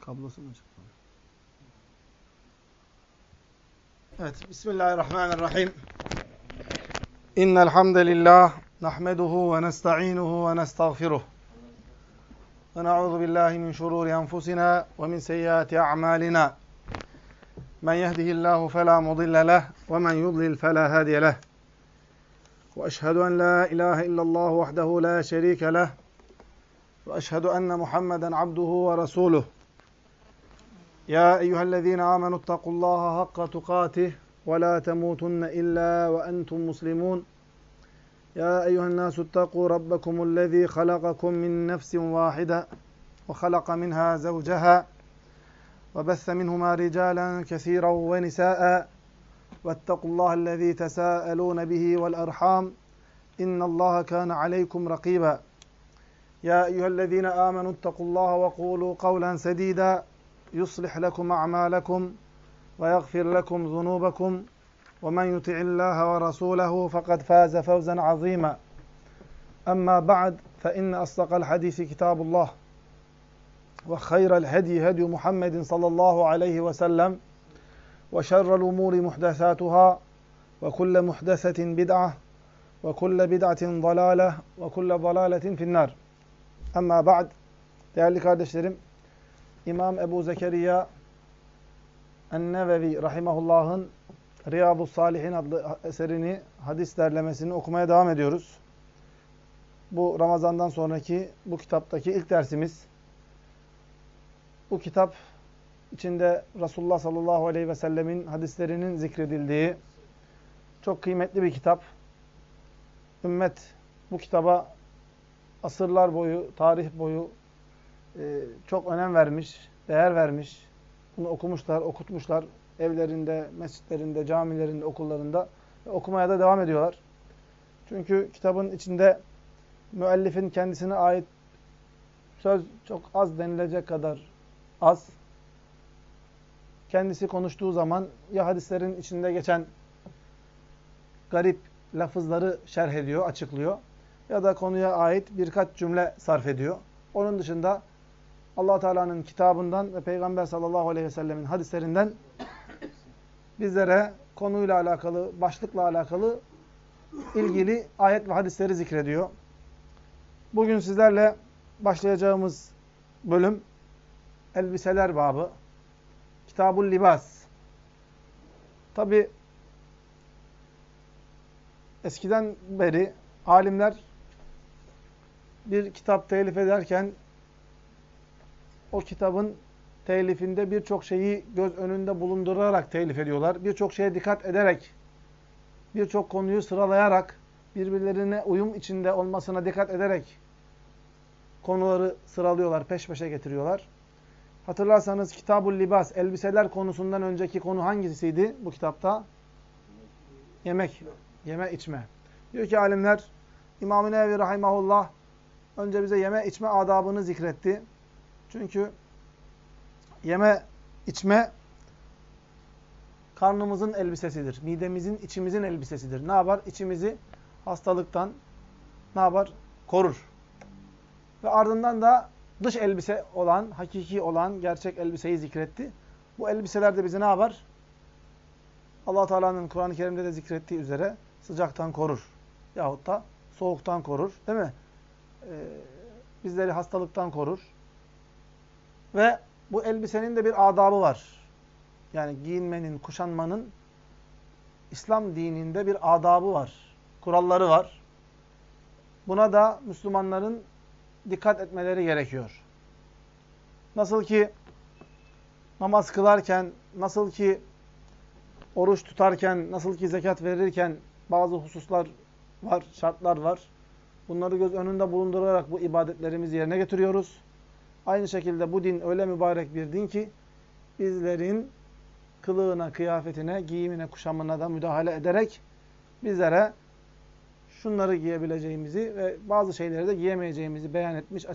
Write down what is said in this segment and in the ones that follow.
Kablosu mu çıktı? Evet. Bismillahirrahmanirrahim. İnnel hamdelellah nahmeduhu ve nestainuhu ve nestağfiruh. Ve na'udzu billahi min şururi enfusina ve min seyyiati a'malina. Men yehdihillahu fela mudille leh ve men yudlil fela hadiye leh. Ve eşhedü en la ilahe illallah vahdehu la şerike leh. Ve eşhedü enne Muhammeden abduhu ve resuluh. Ya eyyühellezine amenu ittakullaha hakka tukatih ve la temutunne illa ve entum muslimun. Ya eyyühennâsü ittakû rabbekumullezî halakakum min nefsin vâhide ve halaka minhâ zevceha ve besse minhumâ ricâlen kesîran ve nisâ'a vettekullâhellezî tesâelûne bihi vel erhâm innallâhe kâne aleykum rakîbâ. Ya eyyühellezîne âmenû ittakullâhe ve kûlû kavlen sedîdâ يصلح لكم أعمالكم ويغفر لكم ذنوبكم ومن يطع الله ورسوله فقد فاز فوزا عظيما أما بعد فإن أصدق الحديث كتاب الله وخير الهدي هدي محمد صلى الله عليه وسلم وشر الأمور محدثاتها وكل محدثة بدعة وكل بدعة ضلالة وكل ضلالة في النار. أما بعد, değerli kardeşlerim, İmam Ebu Zekeriya En-Nevevi Rahimahullah'ın Riyadus Salihin adlı eserini, hadis derlemesini okumaya devam ediyoruz. Bu Ramazan'dan sonraki bu kitaptaki ilk dersimiz. Bu kitap içinde Resulullah sallallahu aleyhi ve sellemin hadislerinin zikredildiği çok kıymetli bir kitap. Ümmet bu kitaba asırlar boyu, tarih boyu çok önem vermiş, değer vermiş. Bunu okumuşlar, okutmuşlar. Evlerinde, mescitlerinde, camilerinde, okullarında okumaya da devam ediyorlar. Çünkü kitabın içinde müellifin kendisine ait söz çok az denilecek kadar az. Kendisi konuştuğu zaman ya hadislerin içinde geçen garip lafızları şerh ediyor, açıklıyor ya da konuya ait birkaç cümle sarf ediyor. Onun dışında Allah Teala'nın kitabından ve Peygamber sallallahu aleyhi ve sellemin hadislerinden bizlere konuyla alakalı, başlıkla alakalı ilgili ayet ve hadisleri zikrediyor. Bugün sizlerle başlayacağımız bölüm elbiseler babı. Kitabul Libas. Tabi eskiden beri alimler bir kitap telif ederken o kitabın telifinde birçok şeyi göz önünde bulundurarak telif ediyorlar. Birçok şeye dikkat ederek, birçok konuyu sıralayarak, birbirlerine uyum içinde olmasına dikkat ederek konuları sıralıyorlar, peş peşe getiriyorlar. Hatırlarsanız Kitabul Libas, elbiseler konusundan önceki konu hangisiydi bu kitapta? Yemek, yeme içme. Diyor ki alimler, İmam-ı Nevevi Rahimahullah önce bize yeme içme adabını zikretti. Çünkü yeme içme karnımızın elbisesidir. Midemizin, içimizin elbisesidir. Ne yapar? İçimizi hastalıktan ne yapar? Korur. Ve ardından da dış elbise olan, hakiki olan, gerçek elbiseyi zikretti. Bu elbiseler de bizi ne yapar? Allah Teala'nın Kur'an-ı Kerim'de de zikrettiği üzere sıcaktan korur. Yahut da soğuktan korur. Değil mi? Bizleri hastalıktan korur. Ve bu elbisenin de bir adabı var. Yani giyinmenin, kuşanmanın İslam dininde bir adabı var. Kuralları var. Buna da Müslümanların dikkat etmeleri gerekiyor. Nasıl ki namaz kılarken, nasıl ki oruç tutarken, nasıl ki zekat verirken bazı hususlar var, şartlar var. Bunları göz önünde bulundurarak bu ibadetlerimizi yerine getiriyoruz. Aynı şekilde bu din öyle mübarek bir din ki bizlerin kılığına, kıyafetine, giyimine, kuşamına da müdahale ederek bizlere şunları giyebileceğimizi ve bazı şeyleri de giyemeyeceğimizi beyan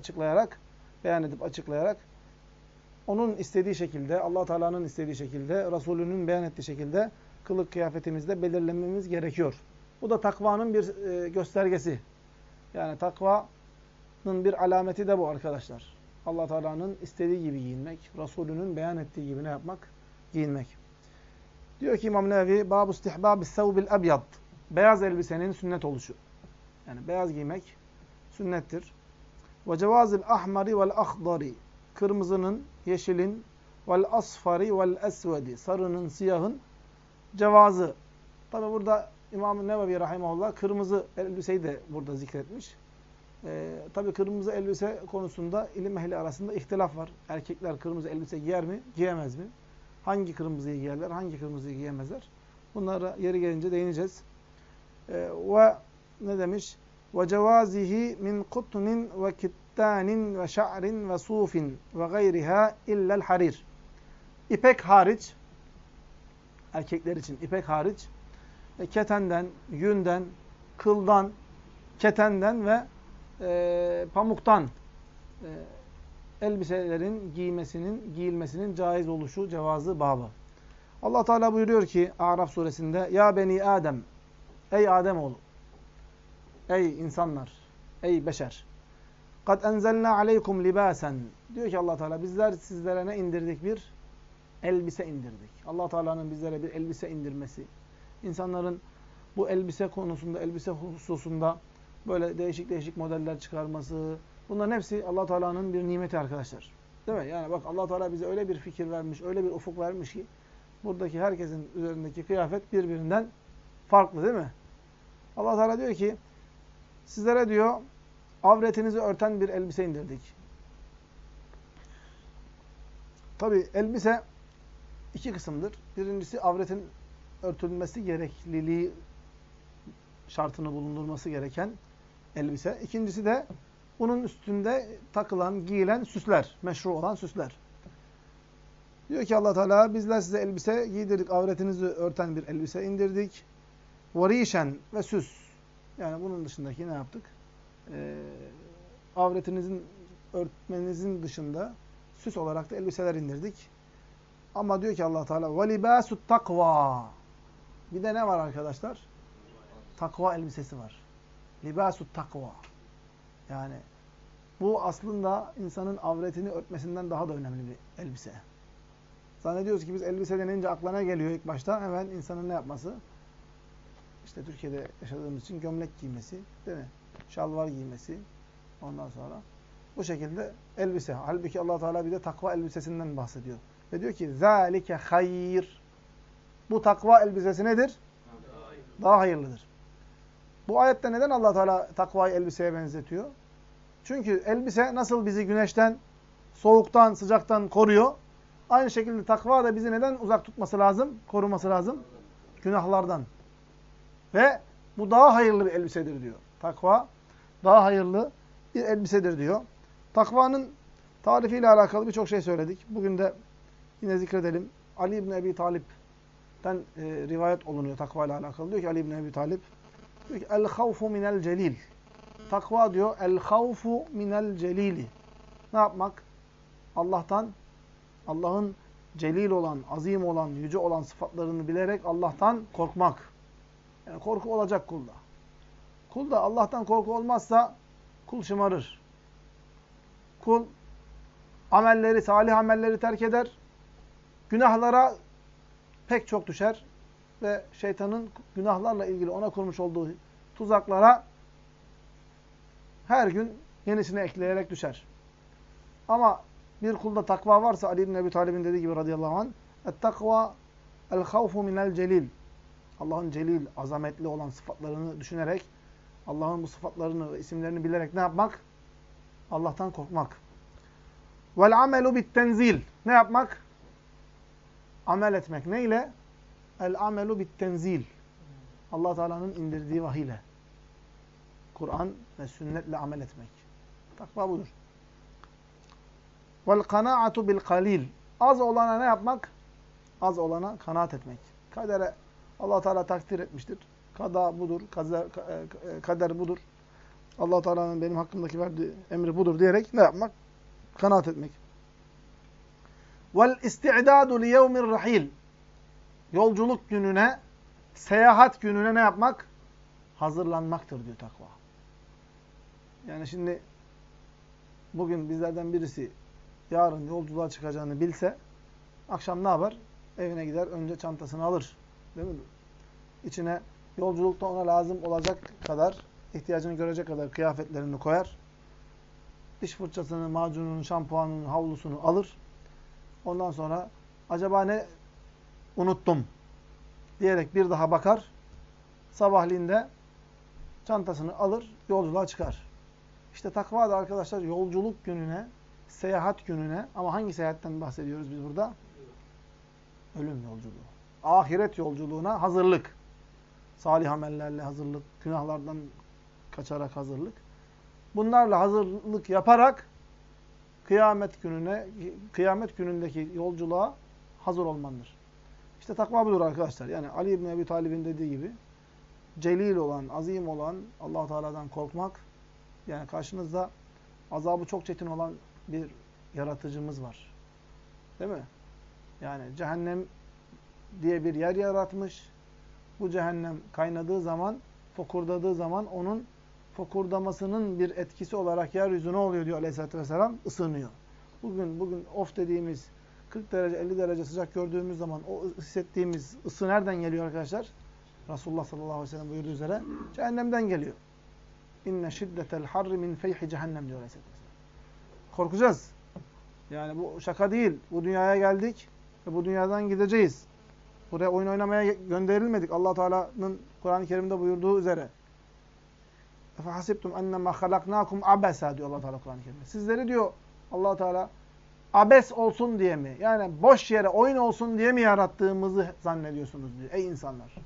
edip açıklayarak onun istediği şekilde, Allah Teala'nın istediği şekilde, Resulünün beyan ettiği şekilde kılık kıyafetimizde belirlememiz gerekiyor. Bu da takvanın bir göstergesi. Yani takvanın bir alameti de bu arkadaşlar. Allah Teala'nın istediği gibi giyinmek, Resulünün beyan ettiği gibi ne yapmak? Giyinmek. Diyor ki İmam Nevevi, Bab-ı istihbab-ı sevbil ebyad. Beyaz elbisenin sünnet oluşu. Yani beyaz giymek sünnettir. Ve cevazil ahmari vel ahdari. Kırmızının, yeşilin, vel asfari vel esvedi. Sarının, siyahın cevazı. Tabi burada İmam Nevevi rahimahullah kırmızı elbiseyi de burada zikretmiş. Tabi kırmızı elbise konusunda ilim ehli arasında ihtilaf var. Erkekler kırmızı elbise giyer mi, giyemez mi? Hangi kırmızıyı giyerler, hangi kırmızıyı giyemezler? Bunlara yeri gelince değineceğiz. Ve ne demiş? Ve cevazihi min kutnin ve kittanin ve şa'rin ve sufin ve gayriha illel harir. İpek hariç, erkekler için ipek hariç, ketenden, yünden, kıldan, ketenden ve pamuktan elbiselerin giyilmesinin caiz oluşu, cevazı babı. Allah Teala buyuruyor ki A'raf suresinde: Ya beni Adem, ey Ademoğlu, ey insanlar, ey beşer. Kad enzelna aleykum libasen. Diyor ki Allah Teala, bizler sizlere ne indirdik? Bir elbise indirdik. Allah Teala'nın bizlere bir elbise indirmesi, insanların bu elbise konusunda, elbise hususunda böyle değişik değişik modeller çıkarması, bunların hepsi Allah Teala'nın bir nimeti arkadaşlar. Değil mi? Yani bak, Allah Teala bize öyle bir fikir vermiş, öyle bir ufuk vermiş ki buradaki herkesin üzerindeki kıyafet birbirinden farklı, değil mi? Allah Teala diyor ki sizlere diyor avretinizi örten bir elbise indirdik. Tabi elbise iki kısımdır. Birincisi avretin örtülmesi gerekliliği şartını bulundurması gereken elbise. İkincisi de bunun üstünde takılan, giyilen süsler, meşru olan süsler. Diyor ki Allah Teala, bizler size elbise giydirdik, avretinizi örten bir elbise indirdik. Varişen ve süs. Yani bunun dışındaki ne yaptık? Avretinizin örtmenizin dışında süs olarak da elbiseler indirdik. Ama diyor ki Allah Teala, ve libasut takva. Bir de ne var arkadaşlar? Takva elbisesi var. Libasut takva. Yani bu aslında insanın avretini örtmesinden daha da önemli bir elbise. Zannediyoruz ki biz elbise denince aklına geliyor ilk başta hemen insanın ne yapması? İşte Türkiye'de yaşadığımız için gömlek giymesi, değil mi? Şalvar giymesi. Ondan sonra bu şekilde elbise. Halbuki Allah Teala bize takva elbisesinden bahsediyor. Ve diyor ki zâlike hayır. Bu takva elbisesi nedir? Daha hayırlıdır. Bu ayette neden Allah Teala takvayı elbiseye benzetiyor? Çünkü elbise nasıl bizi güneşten, soğuktan, sıcaktan koruyor, aynı şekilde takva da bizi neden uzak tutması lazım? Koruması lazım? Günahlardan. Ve bu daha hayırlı bir elbisedir diyor. Takva daha hayırlı bir elbisedir diyor. Takvanın tarifiyle alakalı birçok şey söyledik. Bugün de yine zikredelim. Ali İbni Ebi Talip'ten rivayet olunuyor takva ile alakalı. Diyor ki Ali İbni Ebi Talip, diyor ki el-havfu minel celil. Takva diyor el-havfu minel celili. Ne yapmak? Allah'tan, Allah'ın celil olan, azim olan, yüce olan sıfatlarını bilerek Allah'tan korkmak. Yani korku olacak kulda. Kulda Allah'tan korku olmazsa kul şımarır. Kul amelleri, salih amelleri terk eder. Günahlara pek çok düşer. Ve şeytanın günahlarla ilgili ona kurmuş olduğu tuzaklara her gün yenisini ekleyerek düşer. Ama bir kulda takva varsa Ali ibn Ebi Talib'in dediği gibi radıyallahu anh, et-takva el-havfu minel celil. Allah'ın celil, azametli olan sıfatlarını düşünerek, Allah'ın bu sıfatlarını ve isimlerini bilerek ne yapmak? Allah'tan korkmak. Vel-amelu bit-tenzil. Ne yapmak? Amel etmek. Ne ile? El-amelu bit-tenzil. Allah Teala'nın indirdiği vahiyle. Kur'an ve sünnetle amel etmek. Takva budur. Vel-kana'atu bil-kalil. Az olana ne yapmak? Az olana kanaat etmek. Kadere Allah Teala takdir etmiştir. Kada budur, kader budur. Allah Teala'nın benim hakkımdaki verdiği emri budur diyerek ne yapmak? Kanaat etmek. Vel isti'dadu li yevmir rahil. Yolculuk gününe, seyahat gününe ne yapmak? Hazırlanmaktır diyor takva. Yani şimdi bugün bizlerden birisi yarın yolculuğa çıkacağını bilse, akşam ne yapar? Evine gider, önce çantasını alır. Değil mi? İçine yolculukta ona lazım olacak kadar, ihtiyacını görecek kadar kıyafetlerini koyar. Diş fırçasını, macununu, şampuanını, havlusunu alır. Ondan sonra acaba ne unuttum diyerek bir daha bakar. Sabahleyin de çantasını alır, yolculuğa çıkar. İşte takva da arkadaşlar yolculuk gününe, seyahat gününe, ama hangi seyahatten bahsediyoruz biz burada? Ölüm yolculuğu. Ahiret yolculuğuna hazırlık. Salih amellerle hazırlık, günahlardan kaçarak hazırlık. Bunlarla hazırlık yaparak kıyamet günündeki yolculuğa hazır olmandır. İşte takva budur arkadaşlar. Yani Ali İbni Ebi Talib'in dediği gibi celil olan, azim olan Allah-u Teala'dan korkmak, yani karşınızda azabı çok çetin olan bir yaratıcımız var. Değil mi? Yani cehennem diye bir yer yaratmış. Bu cehennem kaynadığı zaman, fokurdadığı zaman onun fokurdamasının bir etkisi olarak yeryüzü ne oluyor diyor Aleyhisselatü Vesselam? Isınıyor. Bugün of dediğimiz 40 derece 50 derece sıcak gördüğümüz zaman o hissettiğimiz ısı nereden geliyor arkadaşlar? Resulullah sallallahu aleyhi ve sellem buyurduğu üzere cehennemden geliyor. İnne şiddetel harri min feyhi cehennem diyor Aleyhisselatü Vesselam. Korkacağız. Yani bu şaka değil. Bu dünyaya geldik ve bu dünyadan gideceğiz. Buraya oyun oynamaya gönderilmedik. Allah Teala'nın Kur'an-ı Kerim'de buyurduğu üzere. "Efehasibtum ennemâ halaknâkum abesa" diyor Allah Teala Kur'an-ı Kerim'de. Sizleri diyor Allah Teala abes olsun diye mi? Yani boş yere oyun olsun diye mi yarattığımızı zannediyorsunuz diyor. Ey insanlar!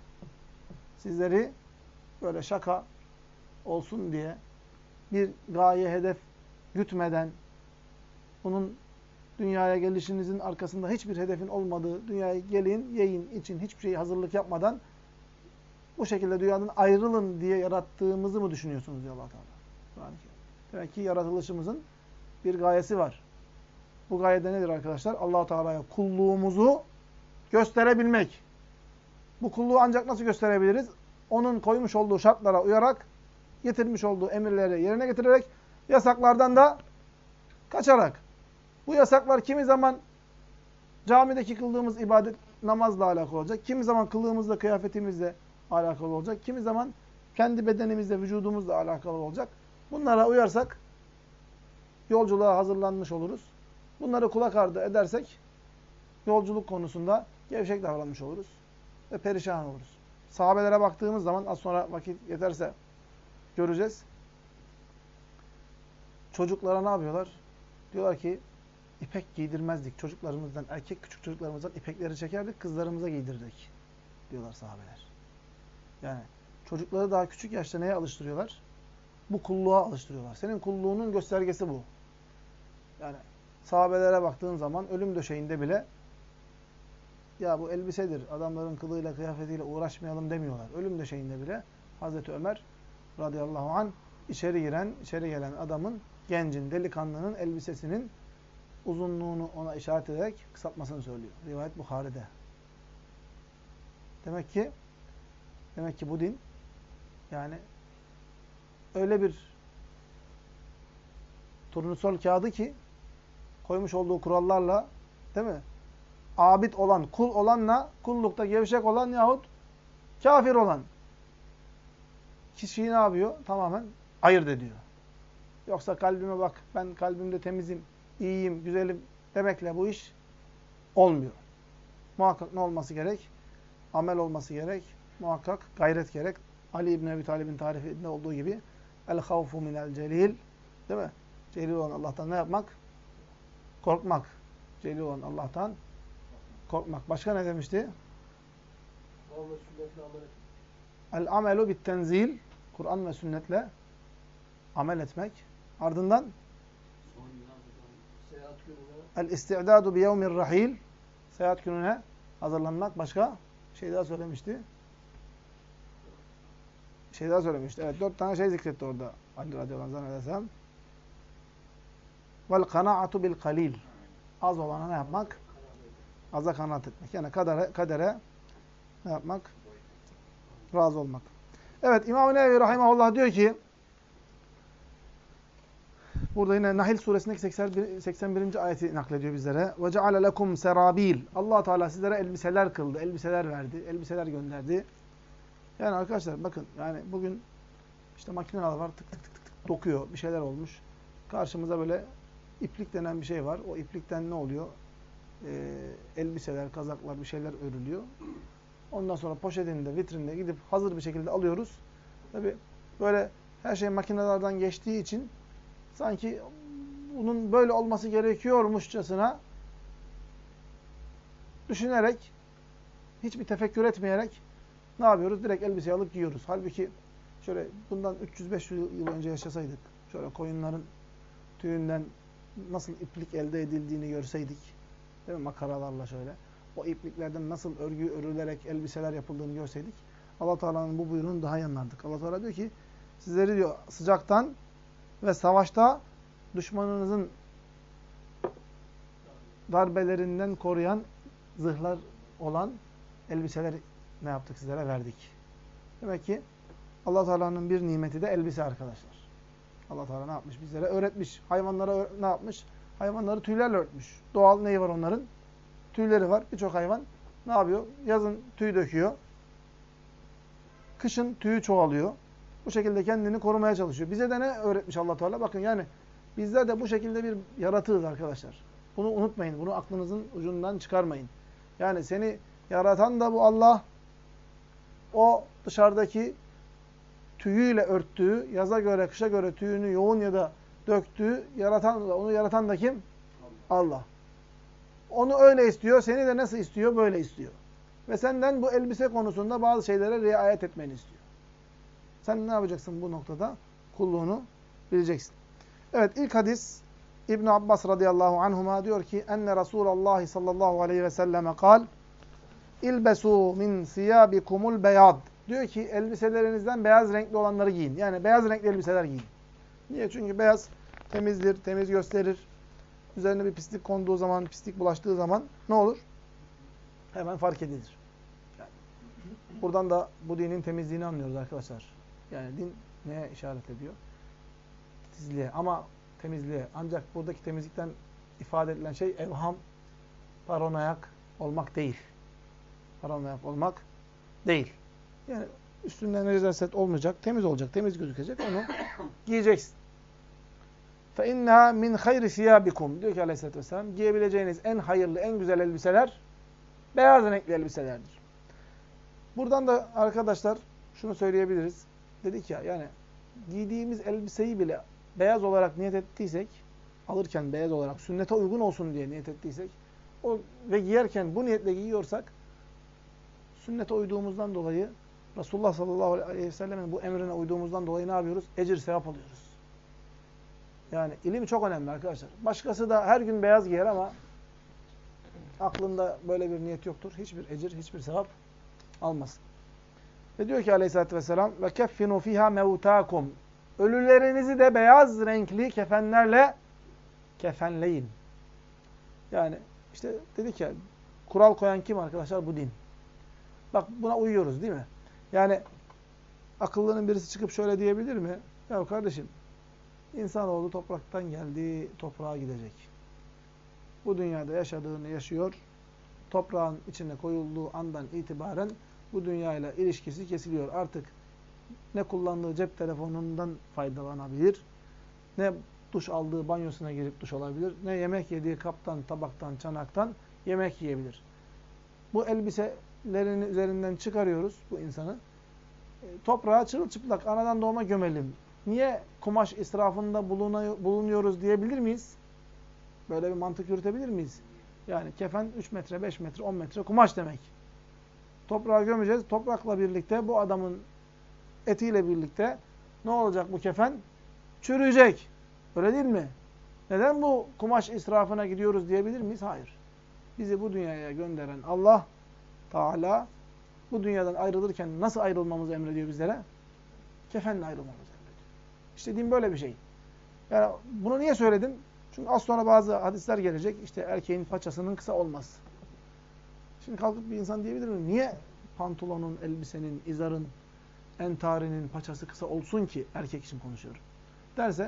Sizleri böyle şaka olsun diye bir gaye, hedef gütmeden, bunun dünyaya gelişinizin arkasında hiçbir hedefin olmadığı, dünyaya gelin, yiyin, için hiçbir şey hazırlık yapmadan bu şekilde dünyadan ayrılın diye yarattığımızı mı düşünüyorsunuz diyor Allah Teala. Demek ki yaratılışımızın bir gayesi var. Bu gayede nedir arkadaşlar? Allah Teala'ya kulluğumuzu gösterebilmek. Bu kulluğu ancak nasıl gösterebiliriz? Onun koymuş olduğu şartlara uyarak, getirmiş olduğu emirleri yerine getirerek, yasaklardan da kaçarak. Bu yasaklar kimi zaman camideki kıldığımız ibadet, namazla alakalı olacak. Kimi zaman kıldığımızla, kıyafetimizle alakalı olacak. Kimi zaman kendi bedenimizle, vücudumuzla alakalı olacak. Bunlara uyarsak yolculuğa hazırlanmış oluruz. Bunları kulak ardı edersek yolculuk konusunda gevşek davranmış oluruz ve perişan oluruz. Sahabelere baktığımız zaman, az sonra vakit yeterse göreceğiz. Çocuklara ne yapıyorlar? Diyorlar ki ipek giydirmezdik. Çocuklarımızdan, erkek küçük çocuklarımızdan ipekleri çekerdik, kızlarımıza giydirdik diyorlar sahabeler. Yani çocukları daha küçük yaşta neye alıştırıyorlar? Bu kulluğa alıştırıyorlar. Senin kulluğunun göstergesi bu. Yani sahabelere baktığın zaman ölüm döşeğinde bile ya bu elbisedir, adamların kılığıyla, kıyafetiyle uğraşmayalım demiyorlar. Ölüm döşeğinde bile Hazreti Ömer radıyallahu anh içeri gelen adamın, gencin, delikanlının elbisesinin uzunluğunu ona işaret ederek kısaltmasını söylüyor. Rivayet Bukhari'de. Demek ki bu din yani öyle bir turnusol kağıdı ki koymuş olduğu kurallarla, değil mi? Abid olan, kul olanla, kullukta gevşek olan yahut kafir olan kişiyi ne yapıyor? Tamamen ayırt ediyor. Yoksa kalbime bak, ben kalbimde temizim, iyiyim, güzelim demekle bu iş olmuyor. Muhakkak ne olması gerek? Amel olması gerek. Muhakkak gayret gerek. Ali İbni Ebi Talib'in tarifinde olduğu gibi el-havfu minel celil, değil mi? Celil olan Allah'tan ne yapmak? Korkmak. Celil olan Allah'tan korkmak. Başka ne demişti? El-amelu bit-tenzil, Kur'an ve sünnetle amel etmek. Ardından el-isti'dadu bi yevmir rahil, seyahat gününe hazırlanmak. Başka? Bir şey daha söylemişti. Evet, 4 tane şey zikretti orada Ali radıyallahu anh zannedersem. Vel kana'atu bil kalil. Az olana ne yapmak? Aza kanaat etmek. Yani kadere ne yapmak? Razı olmak. Evet, İmam-ı Nevevi rahimahullah diyor ki Burada yine Nahl suresindeki 81. ayeti naklediyor bizlere. Ve ceale lekum serabil. Allah Teala sizlere elbiseler kıldı, elbiseler verdi, elbiseler gönderdi. Yani arkadaşlar bakın, yani bugün işte makineler var, tık tık tık tık tık dokuyor, bir şeyler olmuş. Karşımıza böyle iplik denen bir şey var. O iplikten ne oluyor? Elbiseler, kazaklar, bir şeyler örülüyor. Ondan sonra poşetinde, vitrinde gidip hazır bir şekilde alıyoruz. Tabii böyle her şey makinelerden geçtiği için sanki bunun böyle olması gerekiyormuşçasına düşünerek, hiçbir tefekkür etmeyerek ne yapıyoruz? Direkt elbiseyi alıp giyiyoruz. Halbuki şöyle bundan 300-500 yıl önce yaşasaydık, şöyle koyunların tüyünden nasıl iplik elde edildiğini görseydik, değil mi? Makaralarla şöyle. O ipliklerden nasıl örgü örülerek elbiseler yapıldığını görseydik, Allah Teala'nın bu buyruğunu daha iyi anlardık. Allah Teala diyor ki, sizleri diyor sıcaktan ve savaşta düşmanınızın darbelerinden koruyan zırhlar olan elbiseler ne yaptık, sizlere verdik. Demek ki Allah Teala'nın bir nimeti de elbise arkadaşlar. Allah Teala ne yapmış? Bizlere öğretmiş. Hayvanlara ne yapmış? Hayvanları tüylerle örtmüş. Doğal neyi var onların? Tüyleri var. Birçok hayvan ne yapıyor? Yazın tüy döküyor. Kışın tüyü çoğalıyor. Bu şekilde kendini korumaya çalışıyor. Bize de ne öğretmiş Allah Teala? Bakın yani bizler de bu şekilde bir yaratığız arkadaşlar. Bunu unutmayın. Bunu aklınızın ucundan çıkarmayın. Yani seni yaratan da bu Allah. O dışarıdaki tüyüyle örttüğü, yaza göre, kışa göre tüyünü yoğun ya da döktüğü, onu yaratan da kim? Allah. Onu öyle istiyor, seni de nasıl istiyor? Böyle istiyor. Ve senden bu elbise konusunda bazı şeylere riayet etmeni istiyor. Sen ne yapacaksın bu noktada? Kulluğunu bileceksin. Evet, ilk hadis İbn Abbas radıyallahu anhuma diyor ki enne Resulullah sallallahu aleyhi ve selleme kal İlbesu min siyabikumul beyad. Diyor ki elbiselerinizden beyaz renkli olanları giyin. Yani beyaz renkli elbiseler giyin. Niye? Çünkü beyaz temizdir, temiz gösterir. Üzerine bir pislik konduğu zaman, pislik bulaştığı zaman ne olur? Hemen fark edilir. Yani buradan da bu dinin temizliğini anlıyoruz arkadaşlar. Yani din neye işaret ediyor? Titizliğe ama temizliğe. Ancak buradaki temizlikten ifade edilen şey evham, paranoyak olmak değil. Paranoyak olmak değil. Yani üstünde necaset olmayacak, temiz olacak, temiz gözükecek. Onu giyeceksin. فَاِنَّهَا مِنْ خَيْرِ سِيَابِكُمْ diyor ki Aleyhisselatü Vesselam, giyebileceğiniz en hayırlı, en güzel elbiseler beyaz renkli elbiselerdir. Buradan da arkadaşlar şunu söyleyebiliriz. Dedik ya, yani giydiğimiz elbiseyi bile beyaz olarak niyet ettiysek, alırken beyaz olarak sünnete uygun olsun diye niyet ettiysek ve giyerken bu niyetle giyiyorsak, sünnete uyduğumuzdan dolayı, Resulullah sallallahu aleyhi ve sellemin bu emrine uyduğumuzdan dolayı ne yapıyoruz? Ecir, sevap alıyoruz. Yani ilim çok önemli arkadaşlar. Başkası da her gün beyaz giyer ama aklında böyle bir niyet yoktur. Hiçbir ecir, hiçbir sevap almaz. Ve diyor ki aleyhissalatü vesselam وَكَفِّنُوا فِيهَا مَوْتَاكُمْ ölülerinizi de beyaz renkli kefenlerle kefenleyin. Yani işte dedik ya, kural koyan kim arkadaşlar? Bu din. Bak buna uyuyoruz değil mi? Yani akıllının birisi çıkıp şöyle diyebilir mi? Ya kardeşim, insanoğlu topraktan geldi, toprağa gidecek. Bu dünyada yaşadığını yaşıyor. Toprağın içine koyulduğu andan itibaren bu dünyayla ilişkisi kesiliyor. Artık ne kullandığı cep telefonundan faydalanabilir, ne duş aldığı banyosuna girip duş alabilir, ne yemek yediği kaptan, tabaktan, çanaktan yemek yiyebilir. Bu elbiselerini üzerinden çıkarıyoruz bu insanı. Toprağa çırılçıplak, anadan doğma gömelim. Niye kumaş israfında bulunuyoruz diyebilir miyiz? Böyle bir mantık yürütebilir miyiz? Yani kefen 3 metre, 5 metre, 10 metre kumaş demek. Toprağa gömeceğiz. Toprakla birlikte, bu adamın etiyle birlikte ne olacak bu kefen? Çürüyecek. Öyle değil mi? Neden bu kumaş israfına gidiyoruz diyebilir miyiz? Hayır. Bizi bu dünyaya gönderen Allah Teala bu dünyadan ayrılırken nasıl ayrılmamızı emrediyor bizlere? Kefenle ayrılmamızı emrediyor. İşte din böyle bir şey. Yani bunu niye söyledim? Çünkü az sonra bazı hadisler gelecek. İşte erkeğin paçasının kısa olmaz. Şimdi kalkıp bir insan diyebilir mi? Niye pantolonun, elbisenin, izarın, entarinin paçası kısa olsun ki, erkek için konuşuyorum, derse,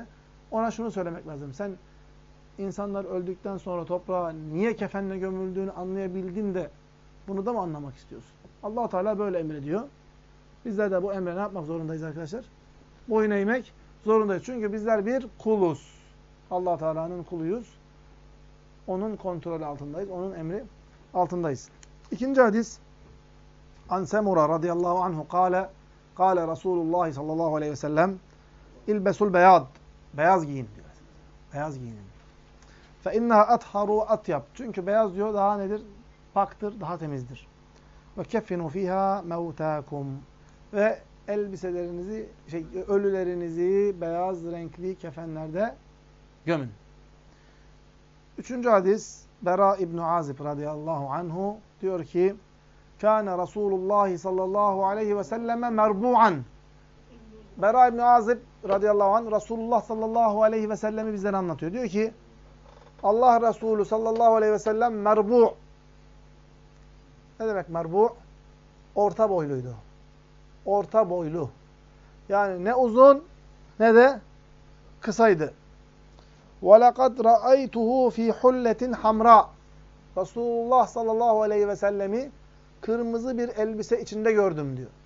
Ona şunu söylemek lazım. Sen insanlar öldükten sonra toprağa niye kefenle gömüldüğünü anlayabildin de bunu da mı anlamak istiyorsun? Allah Teala böyle emrediyor. Bizler de bu emre ne yapmak zorundayız arkadaşlar? Boyun eğmek zorundayız. Çünkü bizler bir kuluz. Allah Teala'nın kuluyuz. Onun kontrolü altındayız. Onun emri altındayız. İkinci hadis An Semura radıyallahu anhu kâle Resulullah sallallahu aleyhi ve sellem İlbesul beyad. Beyaz giyin diyor. Beyaz giyinin. Fe inneha atharu atyab. Çünkü beyaz diyor daha nedir? Paktır, daha temizdir. Ve keffinu fiha mevtakum. Ve elbiselerinizi, ölülerinizi beyaz renkli kefenlerde gömün. Üçüncü hadis Bera İbn Azib radıyallahu anhu diyor ki Kâne Resulullah sallallahu aleyhi ve selleme merbu'an. Bera İbn Azib radıyallahu anh Resulullah sallallahu aleyhi ve sellemi bizlere anlatıyor. Diyor ki Allah Resulü sallallahu aleyhi ve sellem merbu'. Ne demek merbu'? Orta boyluydu. Orta boylu. Yani ne uzun ne de kısaydı. وَلَقَدْ رَأَيْتُهُ ف۪ي حُلَّةٍ حَمْرَى. Resulullah sallallahu aleyhi ve sellemi kırmızı bir elbise içinde gördüm diyor.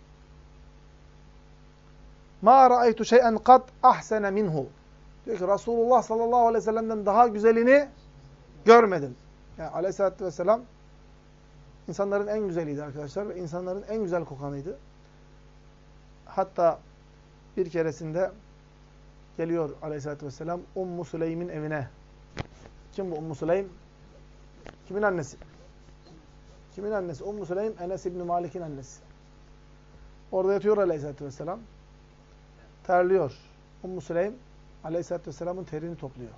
مَا رَأَيْتُ شَيْئًا قَدْ أَحْسَنَ مِنْهُ. Diyor ki Resulullah sallallahu aleyhi ve sellem'den daha güzelini görmedim. Yani aleyhissalatü vesselam insanların en güzeliydi arkadaşlar ve insanların en güzel kokanıydı. Hatta bir keresinde geliyor aleyhissalatü vesselam Ummu Süleym'in evine. Kim bu Ummu Süleym? Kimin annesi? Kimin annesi? Ummu Süleym, Enes İbni Malik'in annesi. Orada yatıyor aleyhissalatü vesselam. Terliyor. Ummu Süleym, aleyhissalatü vesselamın terini topluyor.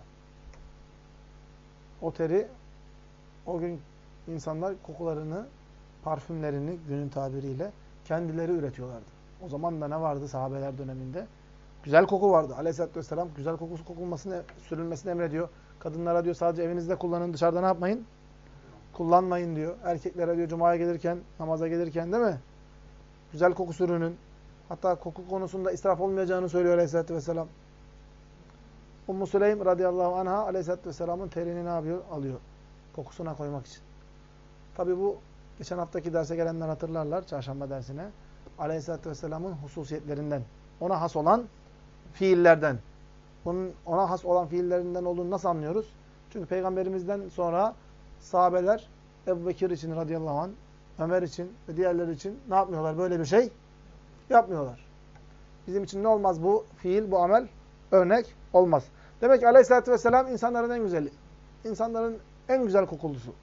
O teri, o gün insanlar kokularını, parfümlerini günün tabiriyle kendileri üretiyorlardı. O zaman da ne vardı sahabeler döneminde? Güzel koku vardı. Aleyhisselatü vesselam güzel kokusu sürülmesini emrediyor. Kadınlara diyor sadece evinizde kullanın, dışarıda ne yapmayın? Kullanmayın diyor. Erkeklere diyor cumaya gelirken, namaza gelirken değil mi? Güzel koku sürünün. Hatta koku konusunda israf olmayacağını söylüyor Aleyhisselatü vesselam. Ummu Süleym radıyallahu anha Aleyhisselatü vesselamın terini ne yapıyor? Alıyor. Kokusuna koymak için. Tabi bu geçen haftaki derse gelenler hatırlarlar. Çarşamba dersine. Aleyhisselatü vesselamın hususiyetlerinden. Ona has olan fiillerden. Bunun ona has olan fiillerinden olduğunu nasıl anlıyoruz? Çünkü Peygamberimizden sonra sahabeler Ebu Bekir için radıyallahu anh, Ömer için ve diğerleri için ne yapmıyorlar? Böyle bir şey yapmıyorlar. Bizim için ne olmaz bu fiil, bu amel? Örnek olmaz. Demek ki aleyhissalatü vesselam insanların en güzeli. İnsanların en güzel kokulusu.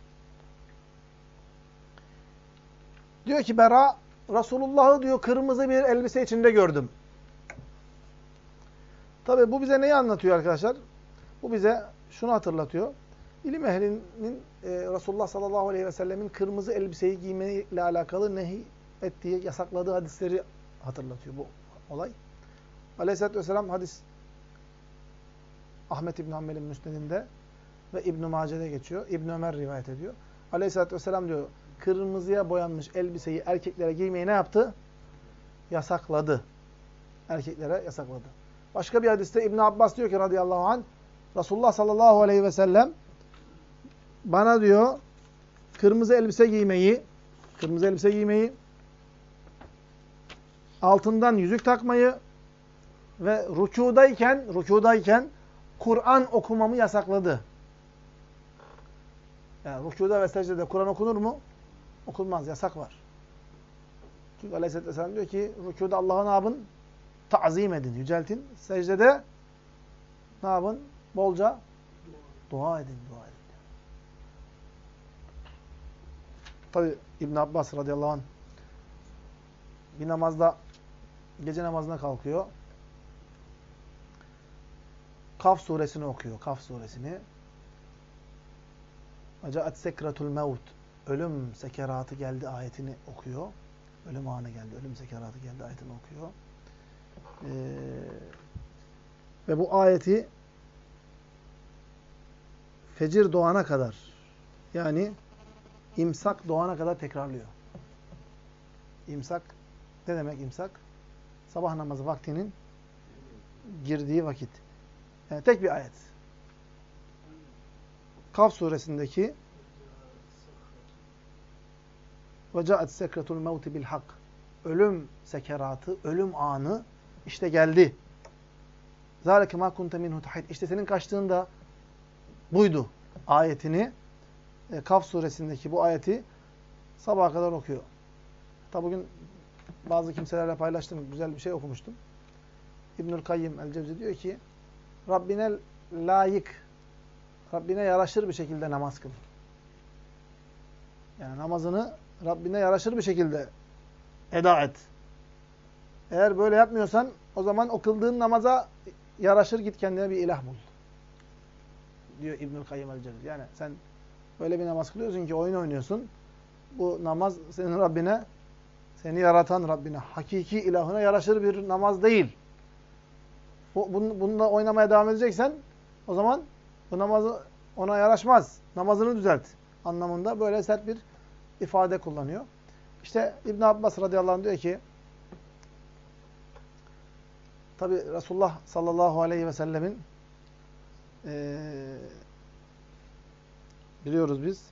Diyor ki Bera, Resulullah'ı diyor kırmızı bir elbise içinde gördüm. Tabi bu bize neyi anlatıyor arkadaşlar? Bu bize şunu hatırlatıyor. İlim ehlinin Resulullah sallallahu aleyhi ve sellemin kırmızı elbiseyi giymeyle alakalı nehi ettiği, yasakladığı hadisleri hatırlatıyor bu olay. Aleyhisselatü vesselam hadis Ahmet İbn Hanbel'in müsnedinde ve İbn-i Mace'de geçiyor. İbn Ömer rivayet ediyor. Aleyhisselatü vesselam diyor, kırmızıya boyanmış elbiseyi erkeklere giymeyi ne yaptı? Yasakladı. Erkeklere yasakladı. Başka bir hadiste İbn Abbas diyor ki radıyallahu anh, Resulullah sallallahu aleyhi ve sellem bana diyor kırmızı elbise giymeyi, altından yüzük takmayı ve rükûdayken Kur'an okumamı yasakladı. Yani rükûda ve secdede Kur'an okunur mu? Okunmaz, yasak var. Çünkü Aleyhisselatü Vesselam diyor ki rükûda Allah'ı ne yapın? Ta'zim edin, yüceltin. Secdede ne yapın? Bolca dua edin. Tabi İbn Abbas radıyallahu anh bir namazda, gece namazına kalkıyor. Kaf suresini okuyor. Kaf suresini. Acaet sekratul mevt. Ölüm sekeratı geldi ayetini okuyor. Ölüm anı geldi. Ölüm sekeratı geldi ayetini okuyor. Ve bu ayeti fecir doğana kadar, yani imsak doğana kadar tekrarlıyor. İmsak, ne demek imsak? Sabah namazı vaktinin girdiği vakit. Yani tek bir ayet. Kaf suresindeki وَجَاءَتْ سَكْرَةُ الْمَوْتِ بِالْحَقِّ Ölüm sekeratı, ölüm anı işte geldi. ذَٰلَكَ مَا كُنْتَ مِنْهُ تَحِيدٍ İşte senin kaçtığın da buydu ayetini. Kaf suresindeki bu ayeti sabaha kadar okuyor. Hatta bugün bazı kimselerle paylaştım. Güzel bir şey okumuştum. İbnül Kayyim el-Cevzi diyor ki Rabbine layık, Rabbine yaraşır bir şekilde namaz kıl. Yani namazını Rabbine yaraşır bir şekilde eda et. Eğer böyle yapmıyorsan o zaman o kıldığın namaza yaraşır git kendine bir ilah bul. Diyor İbnül Kayyim el-Cevzi. Yani sen böyle bir namaz kılıyorsun ki oyun oynuyorsun. Bu namaz senin Rabbine, seni yaratan Rabbine, hakiki ilahına yaraşır bir namaz değil. Bununla oynamaya devam edeceksen o zaman bu namazı ona yaraşmaz. Namazını düzelt anlamında böyle sert bir ifade kullanıyor. İşte İbn Abbas radıyallahu anh diyor ki tabi Resulullah sallallahu aleyhi ve sellemin biliyoruz biz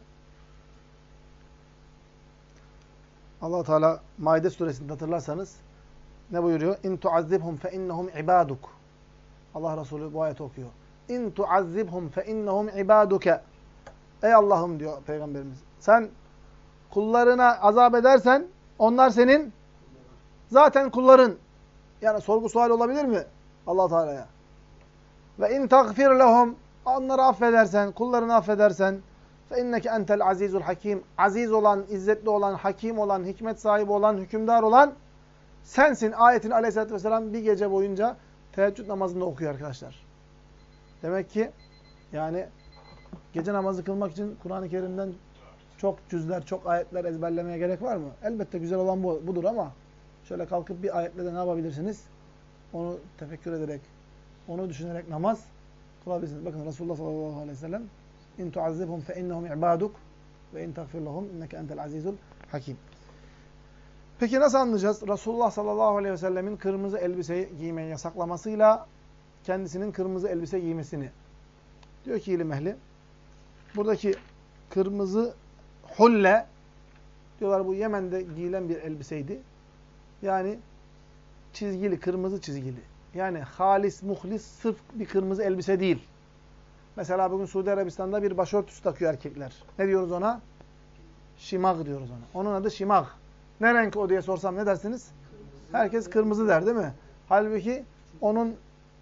Allah Teala Maide suresinde hatırlarsanız ne buyuruyor? İn tuazzibhum fe innahum ibaduk. Allah Resulü bu ayeti okuyor. İn tuazzibhum fe innahum ibaduke. Ey Allah'ım diyor Peygamberimiz. Sen kullarına azap edersen onlar senin zaten kulların. Yani sorgu sual olabilir mi Allah Teala'ya? Ve in tagfir lehum onları affedersen, kullarını affedersen fe inneke entel azizul hakim. Aziz olan, izzetli olan, hakim olan, hikmet sahibi olan, hükümdar olan sensin. Ayetini Aleyhisselatü Vesselam bir gece boyunca teheccüd namazında okuyor arkadaşlar. Demek ki yani gece namazı kılmak için Kur'an-ı Kerim'den çok cüzler, çok ayetler ezberlemeye gerek var mı? Elbette güzel olan budur ama şöyle kalkıp bir ayetle de ne yapabilirsiniz? Onu tefekkür ederek, onu düşünerek namaz kılabilirsiniz. Bakın Resulullah sallallahu aleyhi ve sellem İn tuazzibhum fe innehum ibaduk ve in tagfir lehum inneke entel azizul hakim. Peki nasıl anlayacağız? Resulullah sallallahu aleyhi ve sellemin kırmızı elbiseyi giymeyi yasaklamasıyla kendisinin kırmızı elbise giymesini. Diyor ki ilim ehli, buradaki kırmızı hulle, diyorlar bu Yemen'de giyilen bir elbiseydi. Yani çizgili, kırmızı çizgili. Yani halis, muhlis, sırf bir kırmızı elbise değil. Mesela bugün Suudi Arabistan'da bir başörtüsü takıyor erkekler. Ne diyoruz ona? Şimag diyoruz ona. Onun adı şimag. Ne renk o diye sorsam ne dersiniz? Herkes kırmızı der değil mi? Halbuki onun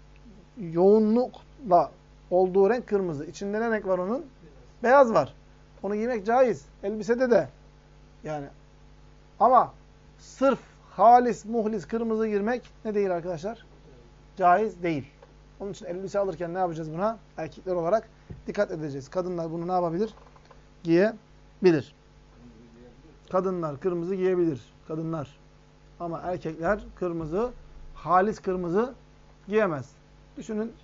yoğunlukla olduğu renk kırmızı. İçinde ne renk var onun? Beyaz var. Onu giymek caiz. Elbisede de. Yani. Ama sırf halis, muhlis, kırmızı girmek ne değil arkadaşlar? Caiz değil. Onun için elbise alırken ne yapacağız buna? Erkekler olarak dikkat edeceğiz. Kadınlar bunu ne yapabilir? Giyebilir. Kadınlar kırmızı giyebilir. Kadınlar. Ama erkekler kırmızı, halis kırmızı giyemez. Düşünün.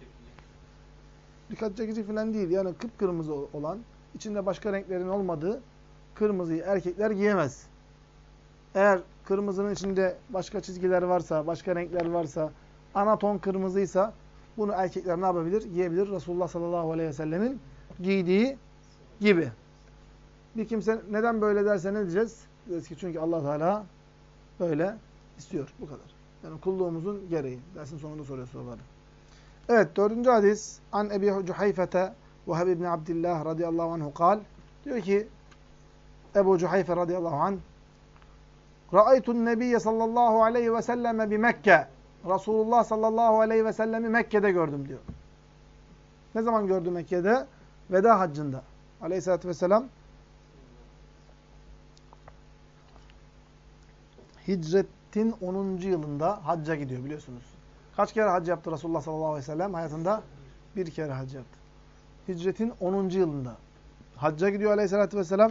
Dikkat çekici falan değil. Yani kıpkırmızı olan, içinde başka renklerin olmadığı kırmızıyı erkekler giyemez. Eğer kırmızının içinde başka çizgiler varsa, başka renkler varsa, ana ton kırmızıysa bunu erkekler ne yapabilir? Giyebilir. Resulullah sallallahu aleyhi ve sellemin giydiği gibi. Bir kimse neden böyle derse ne diyeceğiz? Diyeceğiz ki çünkü Allah Teala böyle istiyor. Bu kadar. Yani kulluğumuzun gereği. Dersin sonunda soruyor soruları. Evet, 4. hadis. An Ebi Cuhayfete Veheb ibn Abdillah radıyallahu anhu kal. Diyor ki Ebu Cuhayfe radıyallahu anh Ra'aytun nebiyye sallallahu aleyhi ve selleme bi Mekke. Resulullah sallallahu aleyhi ve sellemi Mekke'de gördüm diyor. Ne zaman gördü Mekke'de? Veda haccında. Aleyhisselatü vesselam hicretin 10. yılında hacca gidiyor biliyorsunuz. Kaç kere hac yaptı Resulullah sallallahu aleyhi ve sellem? Hayatında bir kere hac yaptı. Hicretin 10. yılında hacca gidiyor aleyhissalatü vesselam.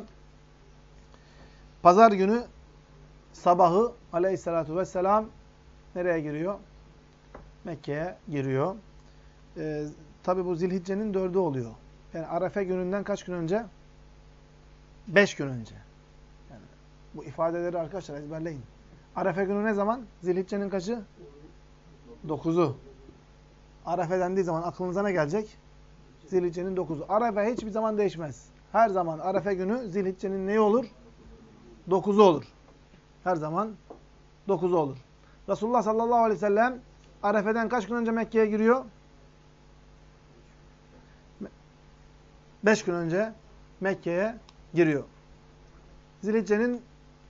Pazar günü sabahı aleyhissalatü vesselam nereye giriyor? Mekke'ye giriyor. Tabi bu Zilhicce'nin 4'ü oluyor. Yani Arefe gününden kaç gün önce? 5 gün önce. Yani bu ifadeleri arkadaşlar ezberleyin. Arefe günü ne zaman? Zilhicce'nin kaçı? 9'u. Arefe dendiği zaman aklınıza ne gelecek? Zilhicce'nin 9'u. Arefe hiçbir zaman değişmez. Her zaman Arefe günü Zilhicce'nin neyi olur? 9'u olur. Her zaman 9'u olur. Resulullah sallallahu aleyhi ve sellem Arefe'den kaç gün önce Mekke'ye giriyor? 5 gün önce Mekke'ye giriyor. Zilhicce'nin